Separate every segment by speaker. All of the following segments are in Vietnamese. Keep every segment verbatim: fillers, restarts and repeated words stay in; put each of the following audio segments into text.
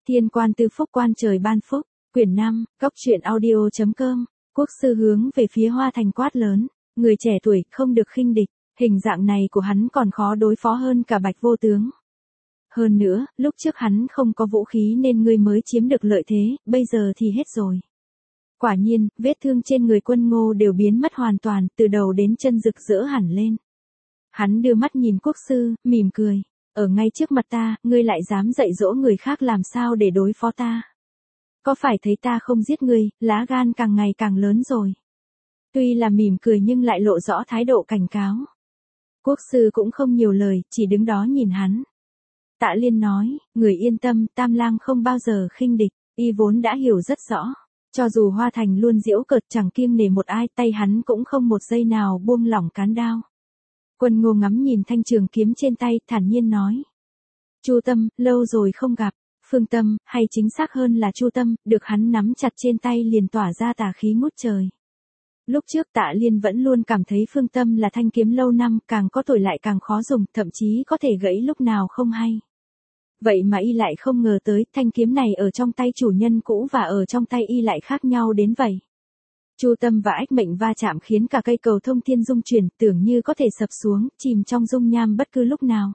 Speaker 1: Thiên quan tư phúc quan trời ban phúc, quyển năm, góc truyện audio chấm com, quốc sư hướng về phía Hoa Thành quát lớn, người trẻ tuổi không được khinh địch, hình dạng này của hắn còn khó đối phó hơn cả Bạch Vô Tướng. Hơn nữa, lúc trước hắn không có vũ khí nên ngươi mới chiếm được lợi thế, bây giờ thì hết rồi. Quả nhiên, vết thương trên người Quân Ngô đều biến mất hoàn toàn, từ đầu đến chân rực rỡ hẳn lên. Hắn đưa mắt nhìn quốc sư, mỉm cười. Ở ngay trước mặt ta, ngươi lại dám dạy dỗ người khác làm sao để đối phó ta. Có phải thấy ta không giết ngươi, lá gan càng ngày càng lớn rồi. Tuy là mỉm cười nhưng lại lộ rõ thái độ cảnh cáo. Quốc sư cũng không nhiều lời, chỉ đứng đó nhìn hắn. Tạ Liên nói, người yên tâm, Tam Lang không bao giờ khinh địch, y vốn đã hiểu rất rõ. Cho dù Hoa Thành luôn giễu cợt chẳng kiêng nể một ai, tay hắn cũng không một giây nào buông lỏng cán đao. Quân Ngô ngắm nhìn thanh trường kiếm trên tay, thản nhiên nói. Chu Tâm, lâu rồi không gặp. Phương Tâm, hay chính xác hơn là Chu Tâm, được hắn nắm chặt trên tay liền tỏa ra tà khí ngút trời. Lúc trước Tạ Liên vẫn luôn cảm thấy Phương Tâm là thanh kiếm lâu năm, càng có tuổi lại càng khó dùng, thậm chí có thể gãy lúc nào không hay. Vậy mà y lại không ngờ tới, thanh kiếm này ở trong tay chủ nhân cũ và ở trong tay y lại khác nhau đến vậy. Chu Tâm và Ách Mệnh va chạm khiến cả cây cầu thông thiên rung chuyển, tưởng như có thể sập xuống, chìm trong dung nham bất cứ lúc nào.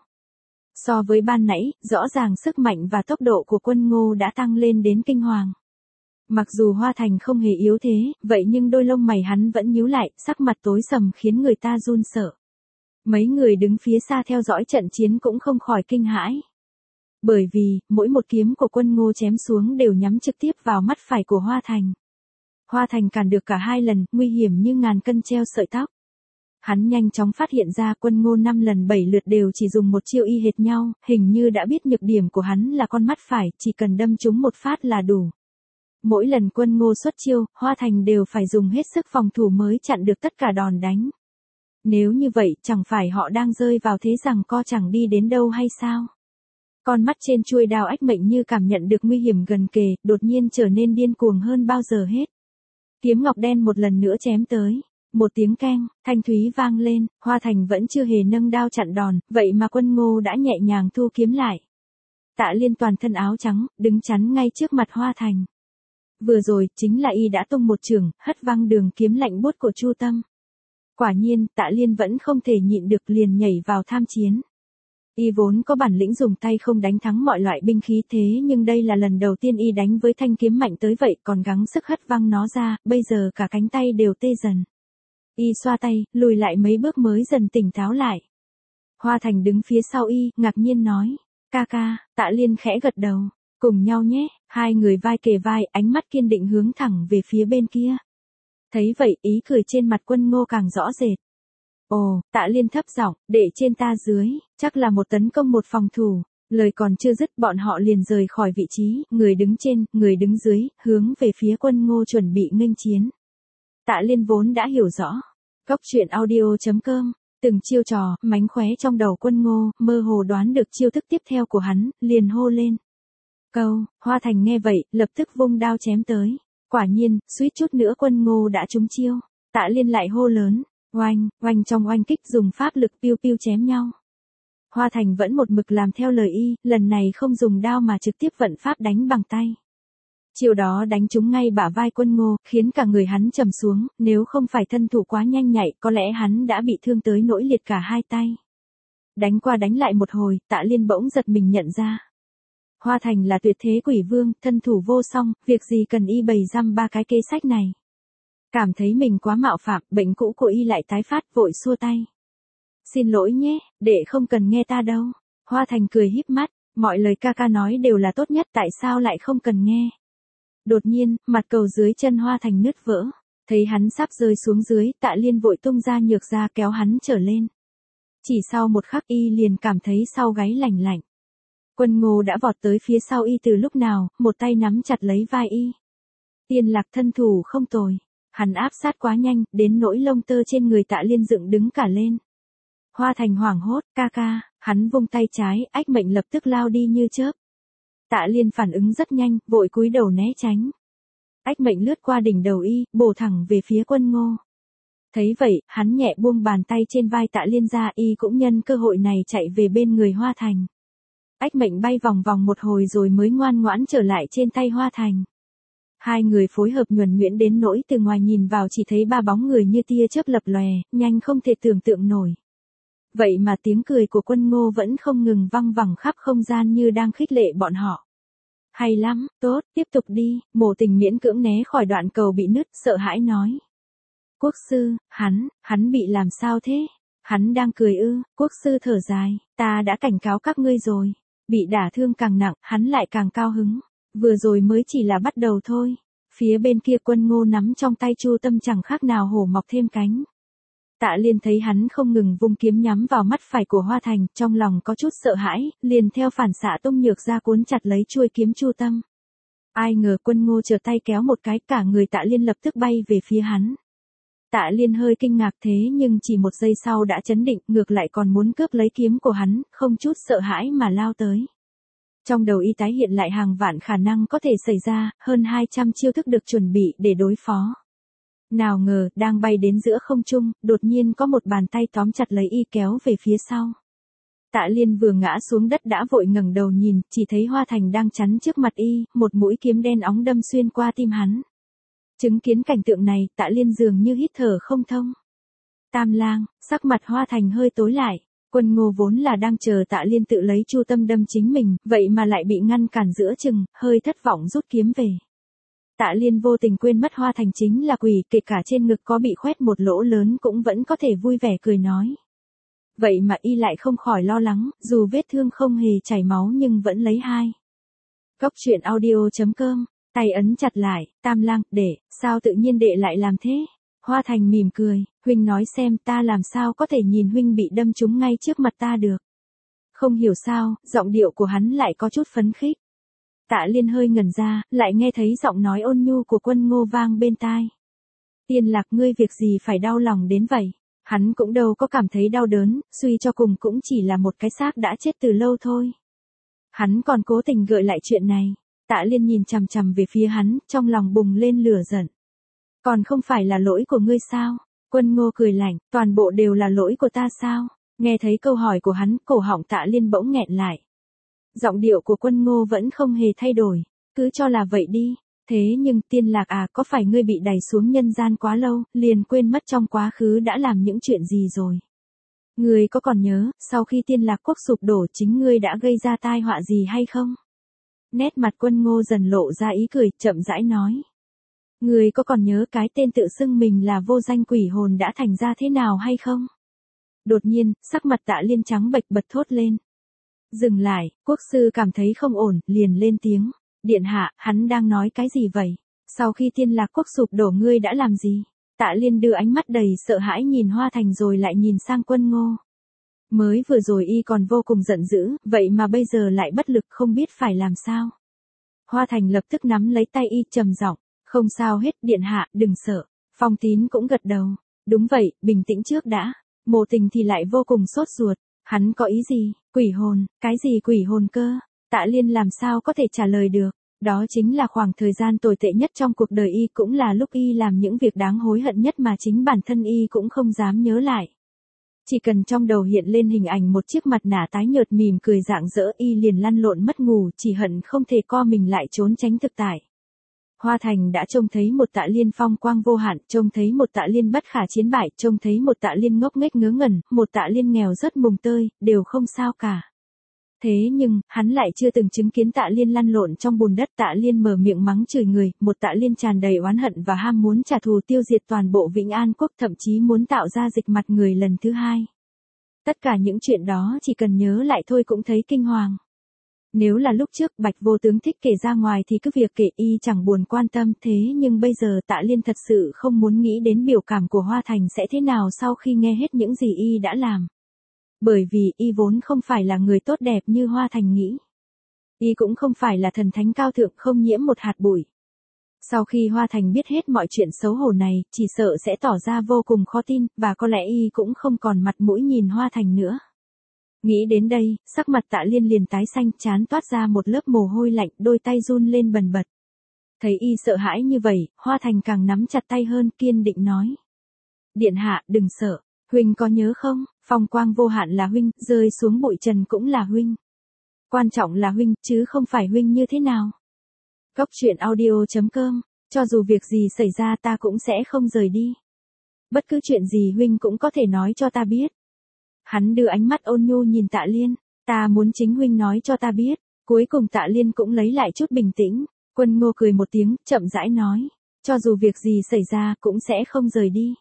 Speaker 1: So với ban nãy, rõ ràng sức mạnh và tốc độ của Quân Ngô đã tăng lên đến kinh hoàng. Mặc dù Hoa Thành không hề yếu thế, vậy nhưng đôi lông mày hắn vẫn nhíu lại, sắc mặt tối sầm khiến người ta run sợ. Mấy người đứng phía xa theo dõi trận chiến cũng không khỏi kinh hãi. Bởi vì, mỗi một kiếm của Quân Ngô chém xuống đều nhắm trực tiếp vào mắt phải của Hoa Thành. Hoa Thành cản được cả hai lần, nguy hiểm như ngàn cân treo sợi tóc. Hắn nhanh chóng phát hiện ra Quân Ngô năm lần bảy lượt đều chỉ dùng một chiêu y hệt nhau, hình như đã biết nhược điểm của hắn là con mắt phải, chỉ cần đâm trúng một phát là đủ. Mỗi lần Quân Ngô xuất chiêu, Hoa Thành đều phải dùng hết sức phòng thủ mới chặn được tất cả đòn đánh. Nếu như vậy, chẳng phải họ đang rơi vào thế rằng co chẳng đi đến đâu hay sao? Con mắt trên chuôi đao Ách Mệnh như cảm nhận được nguy hiểm gần kề, đột nhiên trở nên điên cuồng hơn bao giờ hết. Kiếm ngọc đen một lần nữa chém tới. Một tiếng keng, thanh thúy vang lên, Hoa Thành vẫn chưa hề nâng đao chặn đòn, vậy mà Quân Ngô đã nhẹ nhàng thu kiếm lại. Tạ Liên toàn thân áo trắng, đứng chắn ngay trước mặt Hoa Thành. Vừa rồi, chính là y đã tung một chưởng, hất văng đường kiếm lạnh buốt của Chu Tâm. Quả nhiên, Tạ Liên vẫn không thể nhịn được liền nhảy vào tham chiến. Y vốn có bản lĩnh dùng tay không đánh thắng mọi loại binh khí thế nhưng đây là lần đầu tiên y đánh với thanh kiếm mạnh tới vậy còn gắng sức hất văng nó ra, bây giờ cả cánh tay đều tê dần. Y xoa tay, lùi lại mấy bước mới dần tỉnh táo lại. Hoa Thành đứng phía sau y, ngạc nhiên nói, ca ca, Tạ Liên khẽ gật đầu, cùng nhau nhé, hai người vai kề vai, ánh mắt kiên định hướng thẳng về phía bên kia. Thấy vậy, ý cười trên mặt Quân Ngô càng rõ rệt. Ồ, Tạ Liên thấp giọng, để trên ta dưới, chắc là một tấn công một phòng thủ. Lời còn chưa dứt bọn họ liền rời khỏi vị trí, người đứng trên, người đứng dưới, hướng về phía Quân Ngô chuẩn bị nghênh chiến. Tạ Liên vốn đã hiểu rõ. Góc truyện audio chấm com, từng chiêu trò, mánh khóe trong đầu Quân Ngô, mơ hồ đoán được chiêu thức tiếp theo của hắn, liền hô lên. Câu, Hoa Thành nghe vậy, lập tức vung đao chém tới. Quả nhiên, suýt chút nữa Quân Ngô đã trúng chiêu. Tạ Liên lại hô lớn. Oanh, oanh trong oanh kích dùng pháp lực piu piu chém nhau. Hoa Thành vẫn một mực làm theo lời y, lần này không dùng đao mà trực tiếp vận pháp đánh bằng tay. Chiều đó đánh trúng ngay bả vai Quân Ngô, khiến cả người hắn trầm xuống, nếu không phải thân thủ quá nhanh nhạy, có lẽ hắn đã bị thương tới nỗi liệt cả hai tay. Đánh qua đánh lại một hồi, Tạ Liên bỗng giật mình nhận ra. Hoa Thành là tuyệt thế quỷ vương, thân thủ vô song, việc gì cần y bày răm ba cái kế sách này. Cảm thấy mình quá mạo phạm, bệnh cũ của y lại tái phát, vội xua tay. Xin lỗi nhé, đệ không cần nghe ta đâu. Hoa Thành cười híp mắt, mọi lời ca ca nói đều là tốt nhất, tại sao lại không cần nghe. Đột nhiên, mặt cầu dưới chân Hoa Thành nứt vỡ. Thấy hắn sắp rơi xuống dưới, Tạ Liên vội tung ra nhược ra kéo hắn trở lên. Chỉ sau một khắc y liền cảm thấy sau gáy lạnh lạnh. Quân Ngô đã vọt tới phía sau y từ lúc nào, một tay nắm chặt lấy vai y. Tiên Lạc thân thủ không tồi. Hắn áp sát quá nhanh, đến nỗi lông tơ trên người Tạ Liên dựng đứng cả lên. Hoa Thành hoảng hốt, ca ca, hắn vung tay trái, Ách Mệnh lập tức lao đi như chớp. Tạ Liên phản ứng rất nhanh, vội cúi đầu né tránh. Ách Mệnh lướt qua đỉnh đầu y, bổ thẳng về phía Quân Ngô. Thấy vậy, hắn nhẹ buông bàn tay trên vai Tạ Liên ra, y cũng nhân cơ hội này chạy về bên người Hoa Thành. Ách Mệnh bay vòng vòng một hồi rồi mới ngoan ngoãn trở lại trên tay Hoa Thành. Hai người phối hợp nhuần nhuyễn đến nỗi từ ngoài nhìn vào chỉ thấy ba bóng người như tia chớp lập lòe, nhanh không thể tưởng tượng nổi. Vậy mà tiếng cười của Quân Ngô vẫn không ngừng văng vẳng khắp không gian như đang khích lệ bọn họ. Hay lắm, tốt, tiếp tục đi. Mộ Tình miễn cưỡng né khỏi đoạn cầu bị nứt, sợ hãi nói. Quốc sư, hắn, hắn bị làm sao thế? Hắn đang cười ư? Quốc sư thở dài, ta đã cảnh cáo các ngươi rồi. Bị đả thương càng nặng, hắn lại càng cao hứng. Vừa rồi mới chỉ là bắt đầu thôi. Phía bên kia Quân Ngô nắm trong tay Chu Tâm chẳng khác nào hổ mọc thêm cánh. Tạ Liên thấy hắn không ngừng vung kiếm nhắm vào mắt phải của Hoa Thành, trong lòng có chút sợ hãi, liền theo phản xạ tung nhược ra cuốn chặt lấy chuôi kiếm Chu Tâm. Ai ngờ Quân Ngô trở tay kéo một cái, cả người Tạ Liên lập tức bay về phía hắn. Tạ Liên hơi kinh ngạc thế nhưng chỉ một giây sau đã chấn định, ngược lại còn muốn cướp lấy kiếm của hắn, không chút sợ hãi mà lao tới. Trong đầu y tái hiện lại hàng vạn khả năng có thể xảy ra, hơn hai trăm chiêu thức được chuẩn bị để đối phó. Nào ngờ, đang bay đến giữa không trung, đột nhiên có một bàn tay tóm chặt lấy y kéo về phía sau. Tạ Liên vừa ngã xuống đất đã vội ngẩng đầu nhìn, chỉ thấy Hoa Thành đang chắn trước mặt y, một mũi kiếm đen óng đâm xuyên qua tim hắn. Chứng kiến cảnh tượng này, Tạ Liên dường như hít thở không thông. Tam lang, sắc mặt Hoa Thành hơi tối lại. Quân Ngô vốn là đang chờ Tạ Liên tự lấy Chu Tâm đâm chính mình, vậy mà lại bị ngăn cản giữa chừng, hơi thất vọng rút kiếm về. Tạ Liên vô tình quên mất Hoa Thành chính là quỷ, kể cả trên ngực có bị khoét một lỗ lớn cũng vẫn có thể vui vẻ cười nói. Vậy mà y lại không khỏi lo lắng, dù vết thương không hề chảy máu nhưng vẫn lấy hai. Góc truyện audio chấm com, tay ấn chặt lại, Tam lang, đệ, sao tự nhiên đệ lại làm thế? Hoa Thành mỉm cười, huynh nói xem ta làm sao có thể nhìn huynh bị đâm trúng ngay trước mặt ta được. Không hiểu sao, giọng điệu của hắn lại có chút phấn khích. Tạ Liên hơi ngẩn ra, lại nghe thấy giọng nói ôn nhu của Quân Ngô vang bên tai. Tiên Lạc, ngươi việc gì phải đau lòng đến vậy? Hắn cũng đâu có cảm thấy đau đớn, suy cho cùng cũng chỉ là một cái xác đã chết từ lâu thôi. Hắn còn cố tình gợi lại chuyện này. Tạ Liên nhìn chằm chằm về phía hắn, trong lòng bùng lên lửa giận. Còn không phải là lỗi của ngươi sao? Quân Ngô cười lạnh, toàn bộ đều là lỗi của ta sao? Nghe thấy câu hỏi của hắn, cổ họng Tạ Liên bỗng nghẹn lại. Giọng điệu của Quân Ngô vẫn không hề thay đổi, cứ cho là vậy đi. Thế nhưng Tiên Lạc à, có phải ngươi bị đày xuống nhân gian quá lâu, liền quên mất trong quá khứ đã làm những chuyện gì rồi? Ngươi có còn nhớ, sau khi Tiên Lạc quốc sụp đổ chính ngươi đã gây ra tai họa gì hay không? Nét mặt Quân Ngô dần lộ ra ý cười, chậm rãi nói. Ngươi có còn nhớ cái tên tự xưng mình là vô danh quỷ hồn đã thành ra thế nào hay không? Đột nhiên, sắc mặt Tạ Liên trắng bệch bật thốt lên. Dừng lại, quốc sư cảm thấy không ổn, liền lên tiếng. Điện hạ, hắn đang nói cái gì vậy? Sau khi Tiên Lạc quốc sụp đổ ngươi đã làm gì? Tạ Liên đưa ánh mắt đầy sợ hãi nhìn Hoa Thành rồi lại nhìn sang Quân Ngô. Mới vừa rồi y còn vô cùng giận dữ, vậy mà bây giờ lại bất lực không biết phải làm sao. Hoa Thành lập tức nắm lấy tay y trầm giọng. Không sao hết, điện hạ, đừng sợ. Phong Tín cũng gật đầu. Đúng vậy, bình tĩnh trước đã. Mộ Tình thì lại vô cùng sốt ruột. Hắn có ý gì? Quỷ hồn, cái gì quỷ hồn cơ? Tạ Liên làm sao có thể trả lời được. Đó chính là khoảng thời gian tồi tệ nhất trong cuộc đời y, cũng là lúc y làm những việc đáng hối hận nhất mà chính bản thân y cũng không dám nhớ lại. Chỉ cần trong đầu hiện lên hình ảnh một chiếc mặt nạ tái nhợt mỉm cười rạng rỡ, y liền lăn lộn mất ngủ, chỉ hận không thể co mình lại trốn tránh thực tại. Hoa Thành đã trông thấy một Tạ Liên phong quang vô hạn, trông thấy một Tạ Liên bất khả chiến bại, trông thấy một Tạ Liên ngốc nghếch ngớ ngẩn, một Tạ Liên nghèo rất mùng tơi, đều không sao cả. Thế nhưng, hắn lại chưa từng chứng kiến Tạ Liên lăn lộn trong bùn đất. Tạ Liên mở miệng mắng chửi người, một Tạ Liên tràn đầy oán hận và ham muốn trả thù tiêu diệt toàn bộ Vĩnh An quốc, thậm chí muốn tạo ra dịch mặt người lần thứ hai. Tất cả những chuyện đó chỉ cần nhớ lại thôi cũng thấy kinh hoàng. Nếu là lúc trước Bạch Vô Tướng thích kể ra ngoài thì cứ việc kể, y chẳng buồn quan tâm, thế nhưng bây giờ Tạ Liên thật sự không muốn nghĩ đến biểu cảm của Hoa Thành sẽ thế nào sau khi nghe hết những gì y đã làm. Bởi vì y vốn không phải là người tốt đẹp như Hoa Thành nghĩ. Y cũng không phải là thần thánh cao thượng không nhiễm một hạt bụi. Sau khi Hoa Thành biết hết mọi chuyện xấu hổ này, chỉ sợ sẽ tỏ ra vô cùng khó tin, và có lẽ y cũng không còn mặt mũi nhìn Hoa Thành nữa. Nghĩ đến đây, sắc mặt Tạ Liên liền tái xanh, trán toát ra một lớp mồ hôi lạnh, đôi tay run lên bần bật. Thấy y sợ hãi như vậy, Hoa Thành càng nắm chặt tay hơn, kiên định nói. Điện hạ, đừng sợ, huynh có nhớ không, phong quang vô hạn là huynh, rơi xuống bụi trần cũng là huynh. Quan trọng là huynh, chứ không phải huynh như thế nào. Góc truyện audio chấm com, cho dù việc gì xảy ra ta cũng sẽ không rời đi. Bất cứ chuyện gì huynh cũng có thể nói cho ta biết. Hắn đưa ánh mắt ôn nhu nhìn Tạ Liên, ta muốn chính huynh nói cho ta biết. Cuối cùng Tạ Liên cũng lấy lại chút bình tĩnh, Quân Ngô cười một tiếng, chậm rãi nói, cho dù việc gì xảy ra cũng sẽ không rời đi.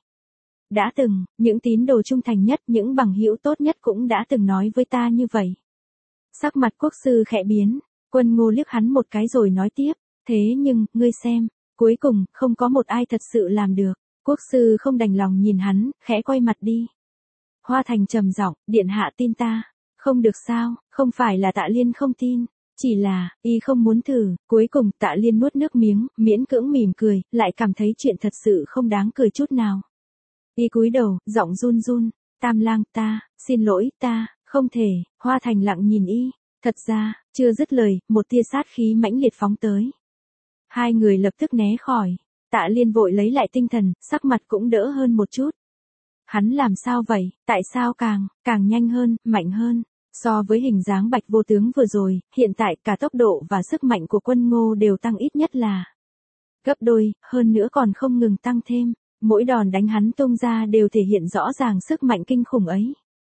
Speaker 1: Đã từng, những tín đồ trung thành nhất, những bằng hữu tốt nhất cũng đã từng nói với ta như vậy. Sắc mặt quốc sư khẽ biến, Quân Ngô liếc hắn một cái rồi nói tiếp, thế nhưng, ngươi xem, cuối cùng, không có một ai thật sự làm được. Quốc sư không đành lòng nhìn hắn, khẽ quay mặt đi. Hoa Thành trầm giọng, điện hạ tin ta. Không được sao, không phải là Tạ Liên không tin, chỉ là, y không muốn thử. Cuối cùng Tạ Liên nuốt nước miếng, miễn cưỡng mỉm cười, lại cảm thấy chuyện thật sự không đáng cười chút nào. Y cúi đầu, giọng run run, Tam lang, ta, xin lỗi, ta, không thể. Hoa Thành lặng nhìn y, thật ra, chưa dứt lời, một tia sát khí mãnh liệt phóng tới. Hai người lập tức né khỏi, Tạ Liên vội lấy lại tinh thần, sắc mặt cũng đỡ hơn một chút. Hắn làm sao vậy, tại sao càng, càng nhanh hơn, mạnh hơn? So với hình dáng Bạch Vô Tướng vừa rồi, hiện tại cả tốc độ và sức mạnh của Quân Ngô đều tăng ít nhất là gấp đôi, hơn nữa còn không ngừng tăng thêm. Mỗi đòn đánh hắn tung ra đều thể hiện rõ ràng sức mạnh kinh khủng ấy.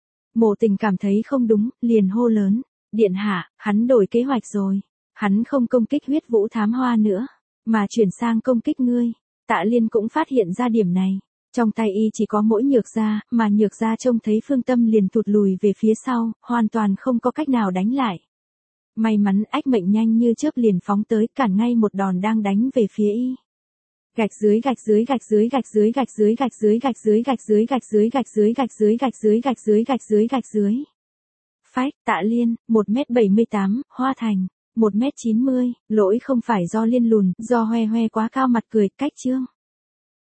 Speaker 1: Mộ Tình cảm thấy không đúng, liền hô lớn, điện hạ, hắn đổi kế hoạch rồi. Hắn không công kích huyết vũ thám hoa nữa, mà chuyển sang công kích ngươi. Tạ Liên cũng phát hiện ra điểm này. Trong tay y chỉ có mỗi nhược gia, mà nhược gia trông thấy Phương Tâm liền tụt lùi về phía sau, hoàn toàn không có cách nào đánh lại. May mắn ách mệnh nhanh như chớp liền phóng tới, cản ngay một đòn đang đánh về phía y. Gạch dưới gạch dưới gạch dưới gạch dưới gạch dưới gạch dưới gạch dưới gạch dưới gạch dưới gạch dưới gạch dưới gạch dưới gạch dưới gạch dưới gạch dưới. Phách, Tạ Liên, một mét bảy mươi tám, Hoa Thành, một mét chín mươi, lỗi không phải do Liên lùn, do Hoe Hoe quá cao mặt cười, cách chương.